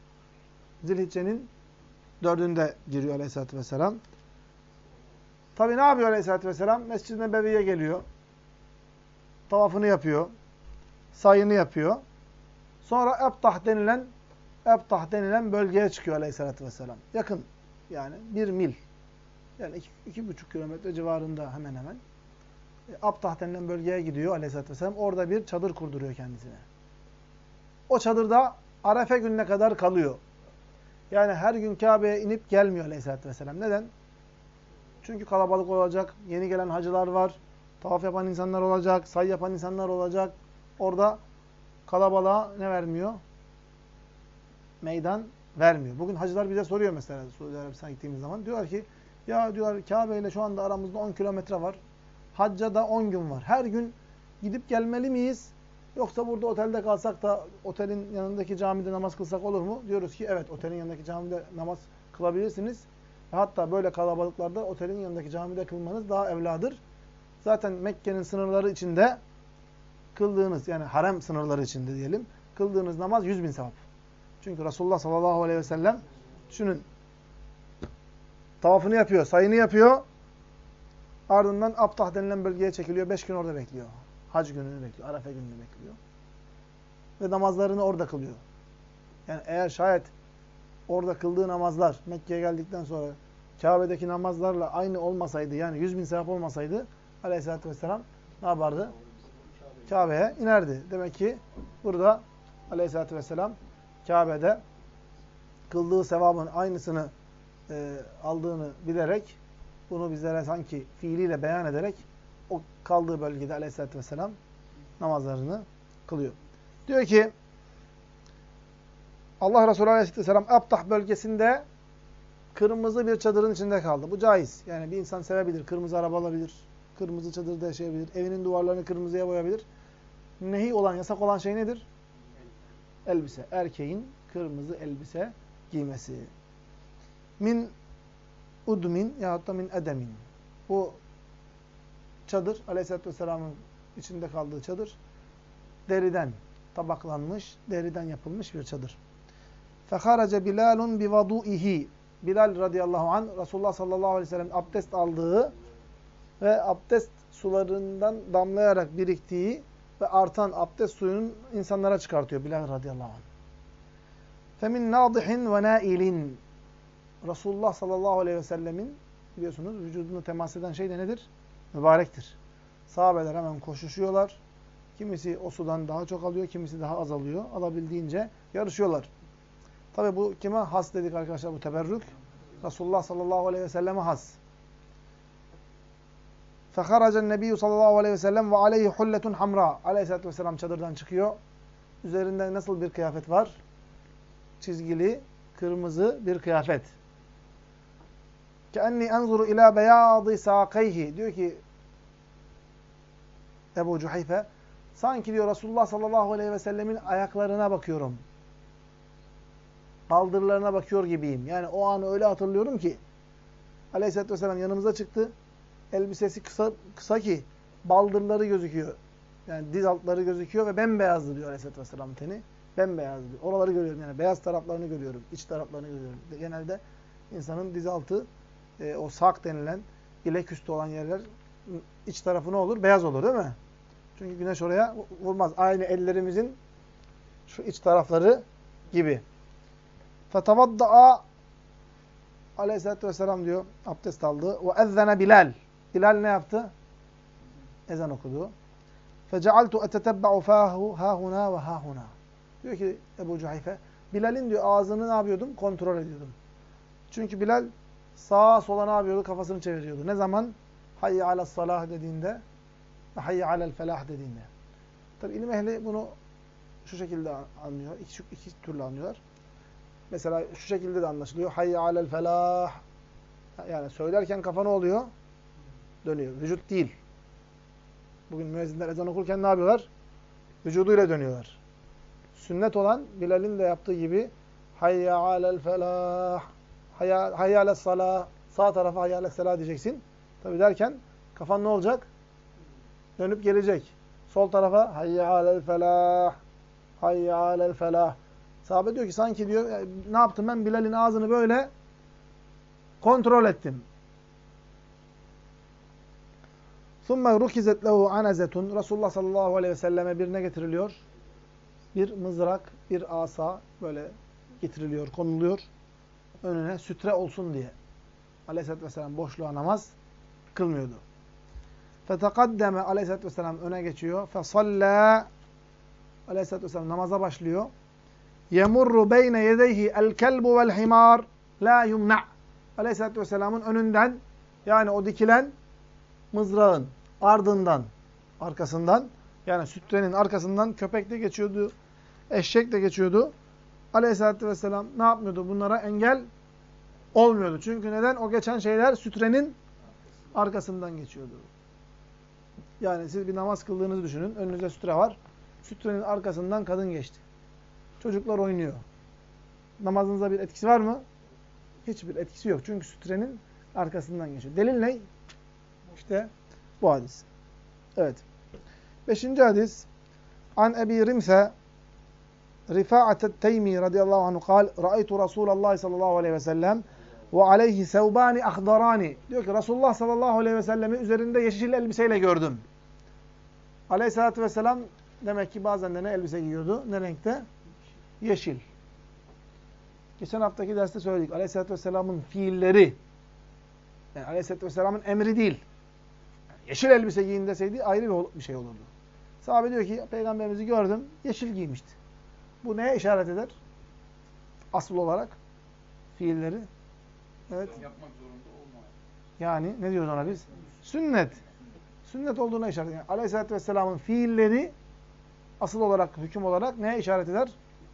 4'ünde giriyor aleyhissalatü vesselam. Tabi ne yapıyor aleyhissalatü vesselam? Mescid-i Nebevi'ye geliyor. Tavafını yapıyor. Sayını yapıyor. Sonra Ebtah denilen bölgeye çıkıyor aleyhissalatü vesselam. Yakın yani 1 mil. Yani 2,5 kilometre civarında hemen hemen. Ebtah denilen bölgeye gidiyor aleyhissalatü vesselam. Orada bir çadır kurduruyor kendisine. O çadırda Arefe gününe kadar kalıyor. Yani her gün Kabe'ye inip gelmiyor aleyhissalatü vesselam. Neden? Çünkü kalabalık olacak. Yeni gelen hacılar var. Tavaf yapan insanlar olacak. Say yapan insanlar olacak. Orada kalabalığa ne vermiyor? Meydan vermiyor. Bugün hacılar bize soruyor mesela Suudi Arabistan'a gittiğimiz zaman. Diyorlar ki ya diyorlar Kabe ile şu anda aramızda 10 kilometre var. Hacca da 10 gün var. Her gün gidip gelmeli miyiz? Yoksa burada otelde kalsak da otelin yanındaki camide namaz kılsak olur mu? Diyoruz ki evet, otelin yanındaki camide namaz kılabilirsiniz. Hatta böyle kalabalıklarda otelin yanındaki camide kılmanız daha evladır. Zaten Mekke'nin sınırları içinde kıldığınız, yani harem sınırları içinde diyelim, kıldığınız namaz 100.000 sevap. Çünkü Resulullah sallallahu aleyhi ve sellem düşünün, tavafını yapıyor, sayını yapıyor, ardından Abtah denilen bölgeye çekiliyor, 5 gün orada bekliyor. Hac gününü bekliyor, Arefe gününü bekliyor. Ve namazlarını orada kılıyor. Yani eğer şayet orada kıldığı namazlar Mekke'ye geldikten sonra Kabe'deki namazlarla aynı olmasaydı, yani 100.000 sevap olmasaydı aleyhissalatü vesselam ne yapardı? Kabe'ye inerdi. Demek ki burada aleyhissalatü vesselam Kabe'de kıldığı sevabın aynısını aldığını bilerek, bunu bizlere sanki fiiliyle beyan ederek o kaldığı bölgede aleyhissalatü vesselam namazlarını kılıyor. Diyor ki Allah Resulü aleyhisselam Abtah bölgesinde kırmızı bir çadırın içinde kaldı. Bu caiz. Yani bir insan sevebilir. Kırmızı araba alabilir. Kırmızı çadırda yaşayabilir. Evinin duvarlarını kırmızıya boyayabilir. Nehi olan, yasak olan şey nedir? Elbise. Erkeğin kırmızı elbise giymesi. Min udmin yahut da min edemin. Bu çadır, aleyhisselatü vesselamın içinde kaldığı çadır, deriden tabaklanmış, deriden yapılmış bir çadır. فَخَرَجَ بِلَالٌ بِوَضُئِهِ Bilal radıyallahu anh, Resulullah sallallahu aleyhi ve sellem abdest aldığı ve abdest sularından damlayarak biriktiği ve artan abdest suyunun insanlara çıkartıyor Bilal radıyallahu anh. فَمِنْ نَاضِحٍ وَنَائِلٍ Resulullah sallallahu aleyhi ve sellemin biliyorsunuz vücuduna temas eden şey de nedir? Mübarektir. Sahabeler hemen koşuşuyorlar. Kimisi o sudan daha çok alıyor, kimisi daha az alıyor. Alabildiğince yarışıyorlar. Tabi bu kime has dedik arkadaşlar, bu teberrük? Resulullah sallallahu aleyhi ve selleme has. فَخَرَجَ النَّبِيُّ sallallahu aleyhi ve sellem وَعَلَيْهِ حُلَّةٌ حَمْرَى Aleyhisselatü vesselam çadırdan çıkıyor. Üzerinde nasıl bir kıyafet var? Çizgili, kırmızı bir kıyafet. كَأَنِّي أَنْظُرُ إِلَى بَيَاضِ سَاقَيْهِ Diyor ki Ebu Cuhayfe, sanki diyor Resulullah sallallahu aleyhi ve sellemin ayaklarına bakıyorum. Baldırlarına bakıyor gibiyim. Yani o anı öyle hatırlıyorum ki aleyhisselatü vesselam yanımıza çıktı. Elbisesi kısa ki baldırları gözüküyor. Yani diz altları gözüküyor ve bembeyazdı diyor aleyhisselatü vesselam teni. Bembeyazdı diyor. Oraları görüyorum, yani beyaz taraflarını görüyorum. İç taraflarını görüyorum. Genelde insanın diz altı, o sak denilen bilek üstü olan yerler iç tarafı ne olur? Beyaz olur değil mi? Çünkü güneş oraya vurmaz. Aynı ellerimizin şu iç tarafları gibi. فَتَوَضَّعَ Aleyhisselatü vesselam diyor, abdest aldı. وَاَذَّنَ Bilal Bilal ne yaptı? Ezan okudu. فَجَعَلْتُ اَتَتَبَّعُ فَاهُ هَاهُنَا وَهَاهُنَا Diyor ki Ebu Cuhayfe, Bilal'in diyor ağzını ne yapıyordum? Kontrol ediyordum. Çünkü Bilal sağa sola ne yapıyordu? Kafasını çeviriyordu. Ne zaman? Hayye alas salah dediğinde ve hayye alel felah dediğinde. Tabi ilim ehli bunu şu şekilde anlıyor. İki türlü anlıyorlar. Mesela şu şekilde de anlaşılıyor. Hayye alel felah. Yani söylerken kafa ne oluyor? dönüyor. Vücut değil. Bugün müezzinler ezan okurken ne yapıyorlar? Vücuduyla dönüyorlar. Sünnet olan Bilal'in de yaptığı gibi hayya alel felah, hayya ales salah, sağ tarafa hayya ales salah diyeceksin. Tabi derken kafan ne olacak? Dönüp gelecek. Sol tarafa hayya alel felah, hayya alel felah. Sahabe diyor ki sanki diyor ne yaptım ben? Bilal'in ağzını böyle kontrol ettim. ثُمَّ رُكِزَتْ لَهُ عَنَزَةٌ Resulullah sallallahu aleyhi ve selleme birine getiriliyor. Bir mızrak, bir asa böyle getiriliyor, konuluyor. Önüne sütre olsun diye. Aleyhisselatü vesselam boşluğa namaz kılmıyordu. فَتَقَدَّمَ Aleyhisselatü vesselam öne geçiyor. فَصَلَّى Aleyhisselatü vesselam namaza başlıyor. يَمُرُّ بَيْنَ يَدَيْهِ الْكَلْبُ وَالْحِمَارِ لَا يُمْنَعْ Aleyhisselatü vesselamın önünden yani o dikilen mızrağın ardından, arkasından yani sütrenin arkasından köpek de geçiyordu, eşek de geçiyordu. Aleyhisselatü vesselam ne yapmıyordu? Bunlara engel olmuyordu. Çünkü neden? O geçen şeyler sütrenin arkasından geçiyordu. Yani siz bir namaz kıldığınızı düşünün. Önünüzde sütre var. Sütrenin arkasından kadın geçti. Çocuklar oynuyor. Namazınıza bir etkisi var mı? Hiçbir etkisi yok. Çünkü sütrenin arkasından geçiyor. Delil ne? İşte bu hadis. Evet. 5. hadis. An Ebi Rimse Rifa'at Teymi radıyallahu anhu kal Ra'aytu Resulallah sallallahu aleyhi ve sellem ve aleyhi sevbani ahdarani. Diyor ki Resulullah sallallahu aleyhi ve sellemi üzerinde yeşil elbiseyle gördüm. Aleyhissalatü vesselam demek ki bazen de ne elbise giyiyordu? Ne renkte? Yeşil. Geçen haftaki derste söyledik. Aleyhissalatü vesselamın fiilleri yani Aleyhissalatü vesselamın emri değil. Yeşil elbise giyin deseydi ayrı bir şey olurdu. Sahabe diyor ki peygamberimizi gördüm. Yeşil giymişti. Bu neye işaret eder? Asıl olarak fiilleri. Evet. Yapmak zorunda olma. Yani ne diyoruz ona biz? Sünnet. Sünnet olduğuna işaret eder. Yani Aleyhisselatü Vesselam'ın fiilleri asıl olarak, hüküm olarak neye işaret eder?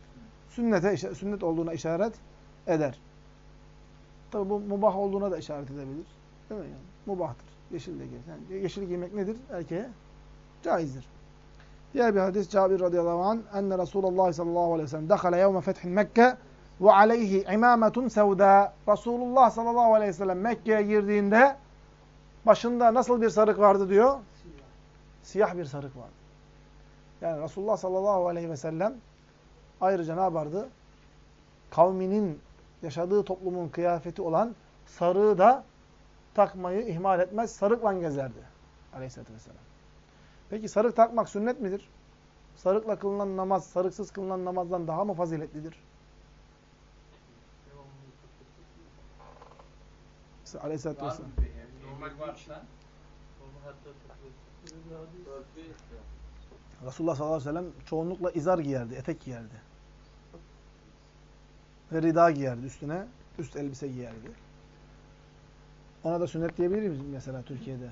Sünnet olduğuna işaret eder. Tabi bu mubah olduğuna da işaret edebilir. Değil mi? Yani, mubahtır. Yeşil de giyer. Yani yeşil giymek nedir? Erkeğe caizdir. Diğer bir hadis Cabir radıyallahu anh enne Resulullah sallallahu aleyhi ve sellem dakhala yevme fethin Mekke ve aleyhi imametun sevda. Resulullah sallallahu aleyhi ve sellem Mekke'ye girdiğinde başında nasıl bir sarık vardı diyor? Siyah bir sarık vardı. Yani Resulullah sallallahu aleyhi ve sellem ayrıca ne yapardı? Kavminin yaşadığı toplumun kıyafeti olan sarığı da takmayı ihmal etmez. Sarıkla gezerdi aleyhissalatü vesselam. Peki sarık takmak sünnet midir? Sarıkla kılınan namaz, sarıksız kılınan namazdan daha mı faziletlidir? Aleyhisselatü vesselam. Normal varsa Resulullah sallallahu aleyhi ve sellem çoğunlukla izar giyerdi, etek giyerdi. Ve rida giyerdi üstüne. Üst elbise giyerdi. Ona da sünnet diyebilir miyiz mesela Türkiye'de?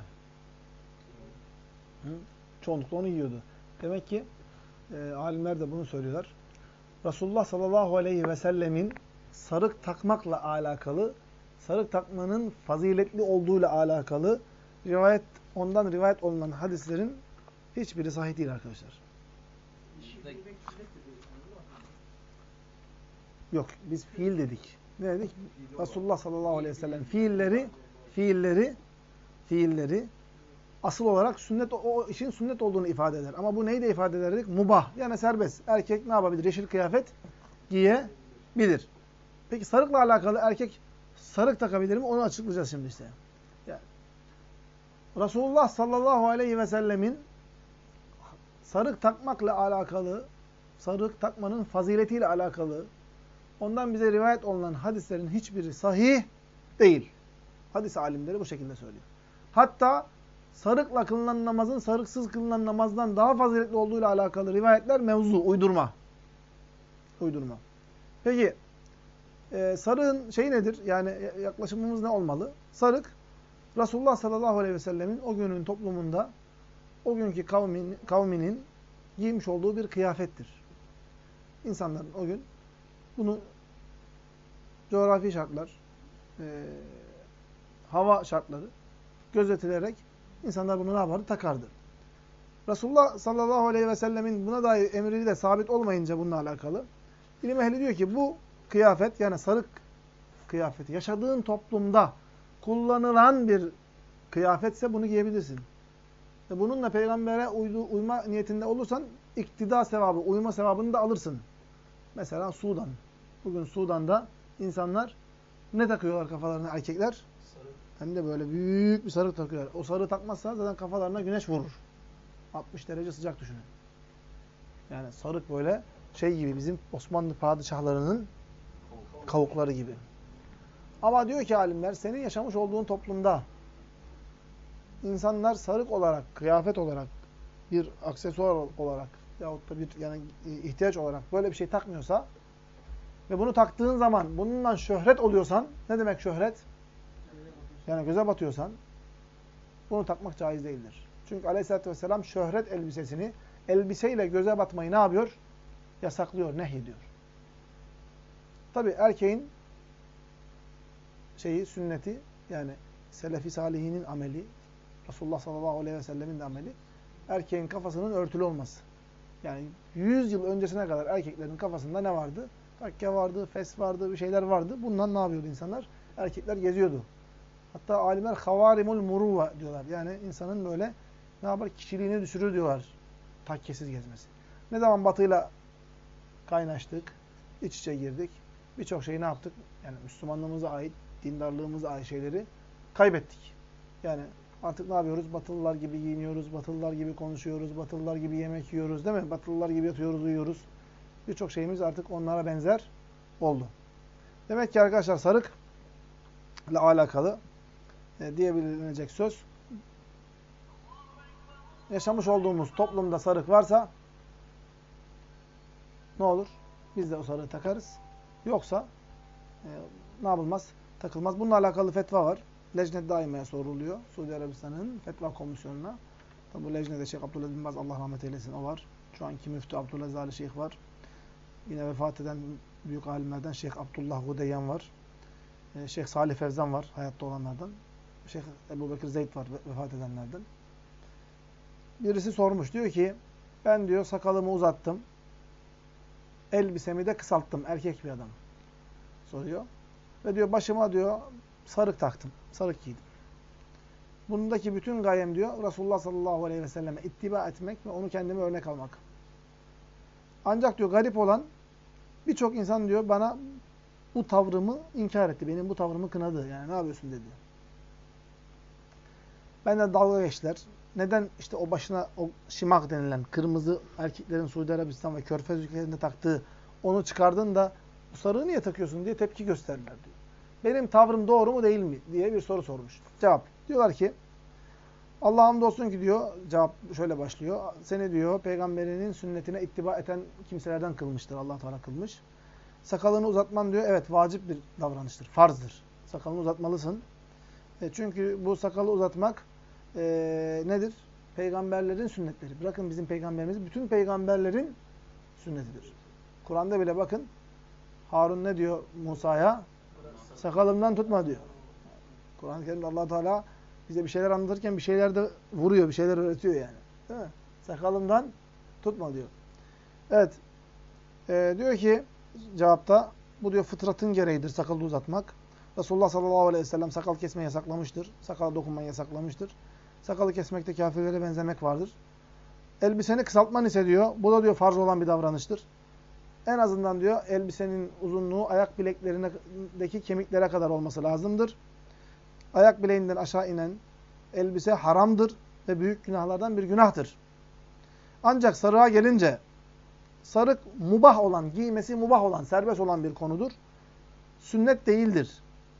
Hı? Çoğunlukla onu giyiyordu. Demek ki alimler de bunu söylüyorlar. Resulullah sallallahu aleyhi ve sellemin sarık takmakla alakalı, sarık takmanın faziletli olduğuyla alakalı ondan rivayet olunan hadislerin hiçbiri sahih değil arkadaşlar. Yok, biz fiil dedik. Ne dedik? Resulullah sallallahu aleyhi ve sellem fiilleri asıl olarak sünnet, o işin sünnet olduğunu ifade eder. Ama bu neyi de ifade ederdik? Mubah. Yani serbest. Erkek ne yapabilir? Yeşil kıyafet giyebilir. Peki sarıkla alakalı erkek sarık takabilir mi? Onu açıklayacağız şimdi işte. Yani, Resulullah sallallahu aleyhi ve sellemin sarık takmakla alakalı, sarık takmanın faziletiyle alakalı, ondan bize rivayet olunan hadislerin hiçbiri sahih değil. Hadis alimleri bu şekilde söylüyor. Hatta sarıkla kılınan namazın sarıksız kılınan namazdan daha faziletli olduğuyla alakalı rivayetler mevzu, uydurma. Uydurma. Peki, sarığın şeyi nedir? Yani yaklaşımımız ne olmalı? Sarık, Resulullah sallallahu aleyhi ve sellemin o günün toplumunda, o günkü kavminin giymiş olduğu bir kıyafettir. İnsanların o gün bunu coğrafi şartlar, hava şartları gözetilerek İnsanlar bunu ne yapardı? Takardı. Resulullah sallallahu aleyhi ve sellemin buna dair emri de sabit olmayınca bununla alakalı, İlim ehli diyor ki bu kıyafet, yani sarık kıyafeti, yaşadığın toplumda kullanılan bir kıyafetse bunu giyebilirsin. Ve bununla peygambere uyma niyetinde olursan iktida sevabı, uyma sevabını da alırsın. Mesela Sudan. Bugün Sudan'da insanlar ne takıyorlar kafalarına erkekler? Sarı. Hem de böyle büyük bir sarık takıyorlar. O sarığı takmazsa zaten kafalarına güneş vurur. 60 derece sıcak düşünün. Yani sarık böyle şey gibi, bizim Osmanlı padişahlarının kavukları gibi. Ama diyor ki alimler, senin yaşamış olduğun toplumda insanlar sarık olarak, kıyafet olarak, bir aksesuar olarak yahut da bir yani ihtiyaç olarak böyle bir şey takmıyorsa ve bunu taktığın zaman bununla şöhret oluyorsan, ne demek şöhret? Yani göze batıyorsan bunu takmak caiz değildir. Çünkü Aleyhisselatü Vesselam şöhret elbisesini, elbiseyle göze batmayı ne yapıyor? Yasaklıyor, nehyediyor. Tabi erkeğin sünneti, yani Selefi Salihinin ameli, Resulullah sallallahu aleyhi ve sellemin de ameli, erkeğin kafasının örtülü olması. Yani 100 yıl öncesine kadar erkeklerin kafasında ne vardı? Takke vardı, fes vardı, bir şeyler vardı. Bundan ne yapıyordu insanlar? Erkekler geziyordu. Hatta alimler havarimul muruva diyorlar. Yani insanın böyle ne yapar? Kişiliğini düşürür diyorlar. Takkesiz gezmesi. Ne zaman batıyla kaynaştık, iç içe girdik, birçok şeyi ne yaptık? Yani Müslümanlığımıza ait, dindarlığımıza ait şeyleri kaybettik. Yani artık ne yapıyoruz? Batılılar gibi giyiniyoruz, Batılılar gibi konuşuyoruz, Batılılar gibi yemek yiyoruz, değil mi? Batılılar gibi yatıyoruz, uyuyoruz. Birçok şeyimiz artık onlara benzer oldu. Demek ki arkadaşlar sarıkla alakalı diyebilecek söz, yaşamış olduğumuz toplumda sarık varsa ne olur? Biz de o sarığı takarız. Yoksa ne yapılmaz? Takılmaz. Bununla alakalı fetva var. Lejne-i Daime'ye soruluyor. Suudi Arabistan'ın fetva komisyonuna. Tabi bu lejnede Şeyh Abdullah bin Baz, Allah rahmet eylesin, o var. Şu anki müftü Abdülaziz Ali Şeyh var. Yine vefat eden büyük alimlerden Şeyh Abdullah Gudeyyan var. Şeyh Salih Fevzan var, hayatta olanlardan. Şeyh Ebu Bekir Zeyd var, vefat edenlerden. Birisi sormuş, diyor ki, ben diyor sakalımı uzattım, elbisemi de kısalttım, erkek bir adam soruyor. Ve diyor başıma diyor sarık taktım, sarık giydim. Bundaki bütün gayem diyor Resulullah sallallahu aleyhi ve selleme ittiba etmek ve onu kendime örnek almak. Ancak diyor garip olan, birçok insan diyor bana bu tavrımı inkar etti, benim bu tavrımı kınadı. Yani ne yapıyorsun dedi. Benden dalga geçtiler. Neden işte o başına o şimak denilen kırmızı erkeklerin Suudi Arabistan ve Körfez ülkelerinde taktığı onu çıkardın da bu sarığı niye takıyorsun diye tepki gösterdiler diyor. Benim tavrım doğru mu değil mi diye bir soru sormuş. Cevap. Diyorlar ki Allah'a hamdolsun ki diyor, cevap şöyle başlıyor. Seni diyor peygamberinin sünnetine ittiba eden kimselerden kılmıştır. Allah Teala kılmış. Sakalını uzatman diyor evet vacip bir davranıştır. Farzdır. Sakalını uzatmalısın. Çünkü bu sakalı uzatmak nedir? Peygamberlerin sünnetleri. Bırakın bizim peygamberimizi, bütün peygamberlerin sünnetidir. Kur'an'da bile bakın Harun ne diyor Musa'ya? Sakalımdan tutma diyor. Kur'an-ı Kerim'de Allah Teala bize bir şeyler anlatırken bir şeyler de vuruyor, bir şeyler öğretiyor yani. Değil mi? Sakalımdan tutma diyor. Evet. Diyor ki cevapta bu diyor fıtratın gereğidir sakalı uzatmak. Resulullah sallallahu aleyhi ve sellem sakal kesmeyi yasaklamıştır. Sakala dokunmayı yasaklamıştır. Sakalı kesmekte kafirlere benzemek vardır. Elbiseni kısaltman ise diyor, bu da diyor farz olan bir davranıştır. En azından diyor elbisenin uzunluğu ayak bileklerindeki kemiklere kadar olması lazımdır. Ayak bileğinden aşağı inen elbise haramdır ve büyük günahlardan bir günahtır. Ancak sarığa gelince sarık mubah olan, giymesi mubah olan, serbest olan bir konudur. Sünnet değildir.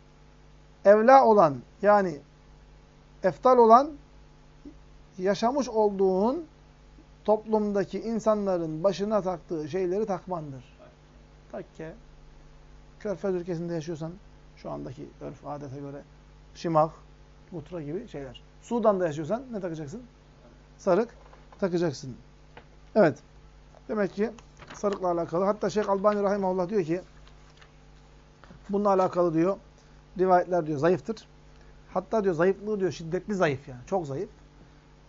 Evla olan yani eftal olan yaşamış olduğun toplumdaki insanların başına taktığı şeyleri takmandır. Takke. Körfez ülkesinde yaşıyorsan şu andaki örf adete göre şimak, mutra gibi şeyler. Sudan'da yaşıyorsan ne takacaksın? Sarık takacaksın. Evet. Demek ki sarıkla alakalı. Hatta Şeyh Albani Rahimahullah diyor ki bununla alakalı diyor rivayetler diyor zayıftır. Hatta diyor zayıflığı diyor şiddetli zayıf yani. Çok zayıf.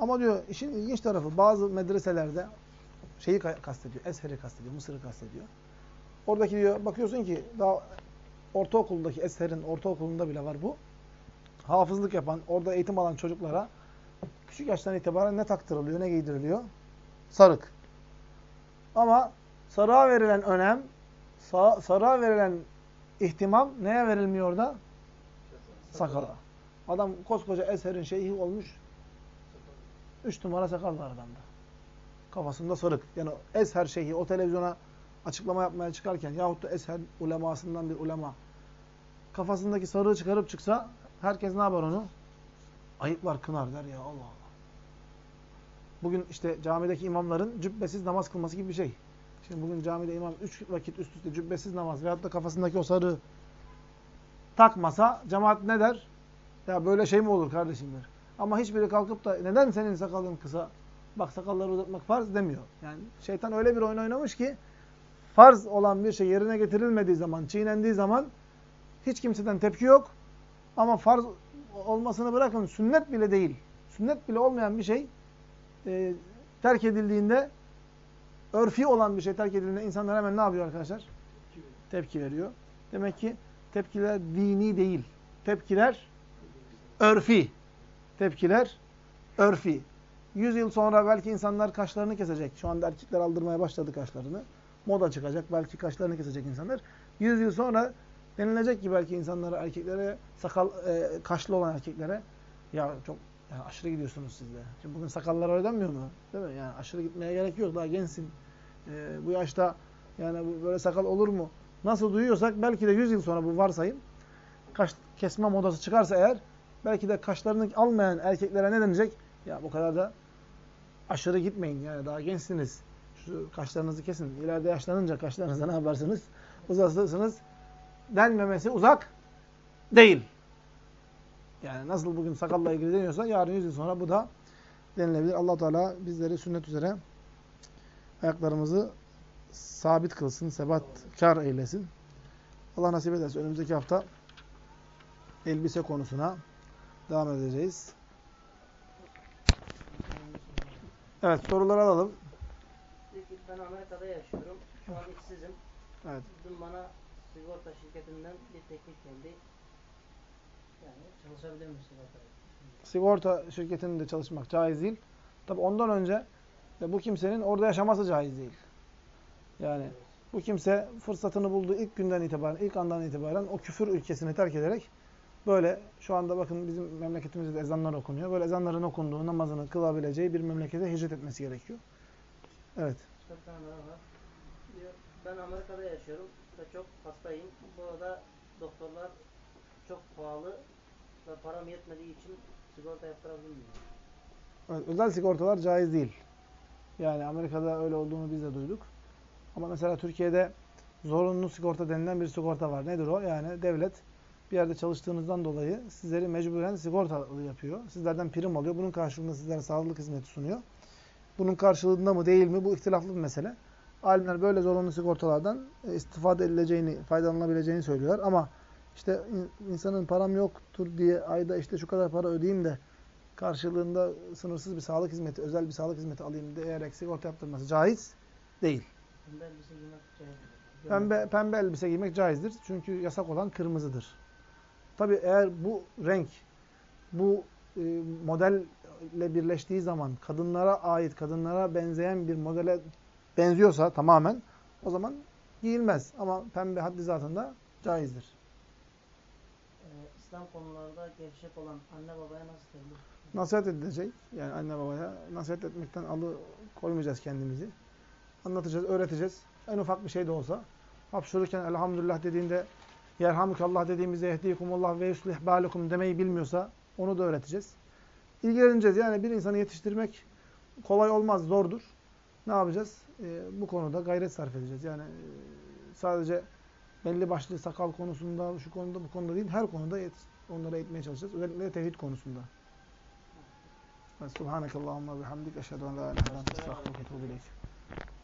Ama diyor işin ilginç tarafı bazı medreselerde şeyi kastediyor. Ezher'i kastediyor. Mısır'ı kastediyor. Oradaki diyor bakıyorsun ki daha ortaokuldaki Ezher'in ortaokulunda bile var bu. Hafızlık yapan, orada eğitim alan çocuklara küçük yaştan itibaren ne taktırılıyor, ne giydiriliyor? Sarık. Ama sarığa verilen önem, sarığa verilen ihtimam neye verilmiyor orada? Sakala. Adam koskoca Ezher'in şeyhi olmuş. 3 numara sakal var adamda. Kafasında sarık. Yani Ezher şeyhi o televizyona açıklama yapmaya çıkarken yahut da Ezher ulemasından bir ulema kafasındaki sarığı çıkarıp çıksa herkes ne yapar onu? Ayıplar, kınar der ya Allah Allah. Bugün işte camideki imamların cübbesiz namaz kılması gibi bir şey. Şimdi bugün camide imam 3 vakit üst üste cübbesiz namaz veyahut da kafasındaki o sarığı takmasa cemaat ne der? Ya böyle şey mi olur kardeşim der. Ama hiçbiri kalkıp da neden senin sakalın kısa? Bak sakalları uzatmak farz demiyor. Yani şeytan öyle bir oyun oynamış ki farz olan bir şey yerine getirilmediği zaman, çiğnendiği zaman hiç kimseden tepki yok. Ama farz olmasını bırakın sünnet bile değil. Sünnet bile olmayan bir şey terk edildiğinde örfi olan bir şey terk edildiğinde insanlar hemen ne yapıyor arkadaşlar? Tepki veriyor. Demek ki tepkiler dini değil. Tepkiler örfi. Tepkiler örfi. 100 yıl sonra belki insanlar kaşlarını kesecek. Şu anda erkekler aldırmaya başladı kaşlarını. Moda çıkacak. Belki kaşlarını kesecek insanlar. 100 yıl sonra denilecek ki belki insanlara, erkeklere, kaşlı olan erkeklere ya çok yani aşırı gidiyorsunuz siz de. Şimdi bugün sakallar öyle denmiyor mu? Değil mi? Yani aşırı gitmeye gerek yok. Daha gençsin. Bu yaşta yani böyle sakal olur mu? Nasıl duyuyorsak belki de 100 yıl sonra bu varsayım kaş kesme modası çıkarsa eğer belki de kaşlarını almayan erkeklere ne denecek? Ya bu kadar da aşırı gitmeyin. Yani daha gençsiniz. Şu kaşlarınızı kesin. İleride yaşlanınca kaşlarınızda ne yaparsınız? Uzatırsınız. Denmemesi uzak değil. Yani nasıl bugün sakalla ilgili deniyorsa yarın 100 yıl sonra bu da denilebilir. Allah Teala bizleri sünnet üzere ayaklarımızı sabit kılsın, sebatkar eylesin. Allah nasip ederse önümüzdeki hafta elbise konusuna devam edeceğiz. Evet, soruları alalım. Ben Amerika'da yaşıyorum. Şu an işsizim. Evet. Dün bana sigorta şirketinden bir teklif geldi. Yani çalışabilir miyim sigortada? Sigorta şirketinde çalışmak caiz değil. Tabi ondan önce bu kimsenin orada yaşaması caiz değil. Yani bu kimse fırsatını bulduğu ilk günden itibaren, ilk andan itibaren o küfür ülkesini terk ederek böyle şu anda bakın bizim memleketimizde de ezanlar okunuyor. Böyle ezanların okunduğu, namazını kılabileceği bir memlekete hicret etmesi gerekiyor. Evet. Çok tane var. Diyor, ben Amerika'da yaşıyorum ve çok hastayım. Burada doktorlar çok pahalı ve param yetmediği için sigorta yaptırabilir miyim? Evet, özel sigortalar caiz değil. Yani Amerika'da öyle olduğunu biz de duyduk. Ama mesela Türkiye'de zorunlu sigorta denilen bir sigorta var. Nedir o? Yani devlet bir yerde çalıştığınızdan dolayı sizleri mecburen sigortalı yapıyor. Sizlerden prim alıyor. Bunun karşılığında sizlere sağlık hizmeti sunuyor. Bunun karşılığında mı değil mi? Bu ihtilaflı bir mesele. Alimler böyle zorunlu sigortalardan istifade edileceğini, faydalanabileceğini söylüyorlar. Ama işte insanın param yoktur diye ayda işte şu kadar para ödeyeyim de karşılığında sınırsız bir sağlık hizmeti, özel bir sağlık hizmeti alayım diyerek sigorta yaptırması caiz değil. Pembe elbise giymek caiz. Pembe elbise giymek caizdir. Çünkü yasak olan kırmızıdır. Tabi eğer bu renk, bu modelle birleştiği zaman kadınlara ait, kadınlara benzeyen bir modele benziyorsa tamamen o zaman giyilmez. Ama pembe haddi zatında caizdir. İslam konularda gevşek olan anne babaya nasıl tebliğ? Nasihat edilecek. Yani anne babaya nasihat etmekten koymayacağız kendimizi. Anlatacağız, öğreteceğiz. En ufak bir şey de olsa. Hapşururken elhamdülillah dediğinde yerhamukallah dediğimizde yehdikumullah ve yuslih bâlekum demeyi bilmiyorsa onu da öğreteceğiz. İlgileneceğiz. Yani bir insanı yetiştirmek kolay olmaz, zordur. Ne yapacağız? Bu konuda gayret sarf edeceğiz. Yani sadece belli başlı sakal konusunda, şu konuda, bu konuda değil, her konuda onlara eğitmeye çalışacağız. Özellikle tevhid konusunda. Subhanakallahumma bihamdik eşhedü en la ilahe illa ente estağfiruke ve etûbü ileyk.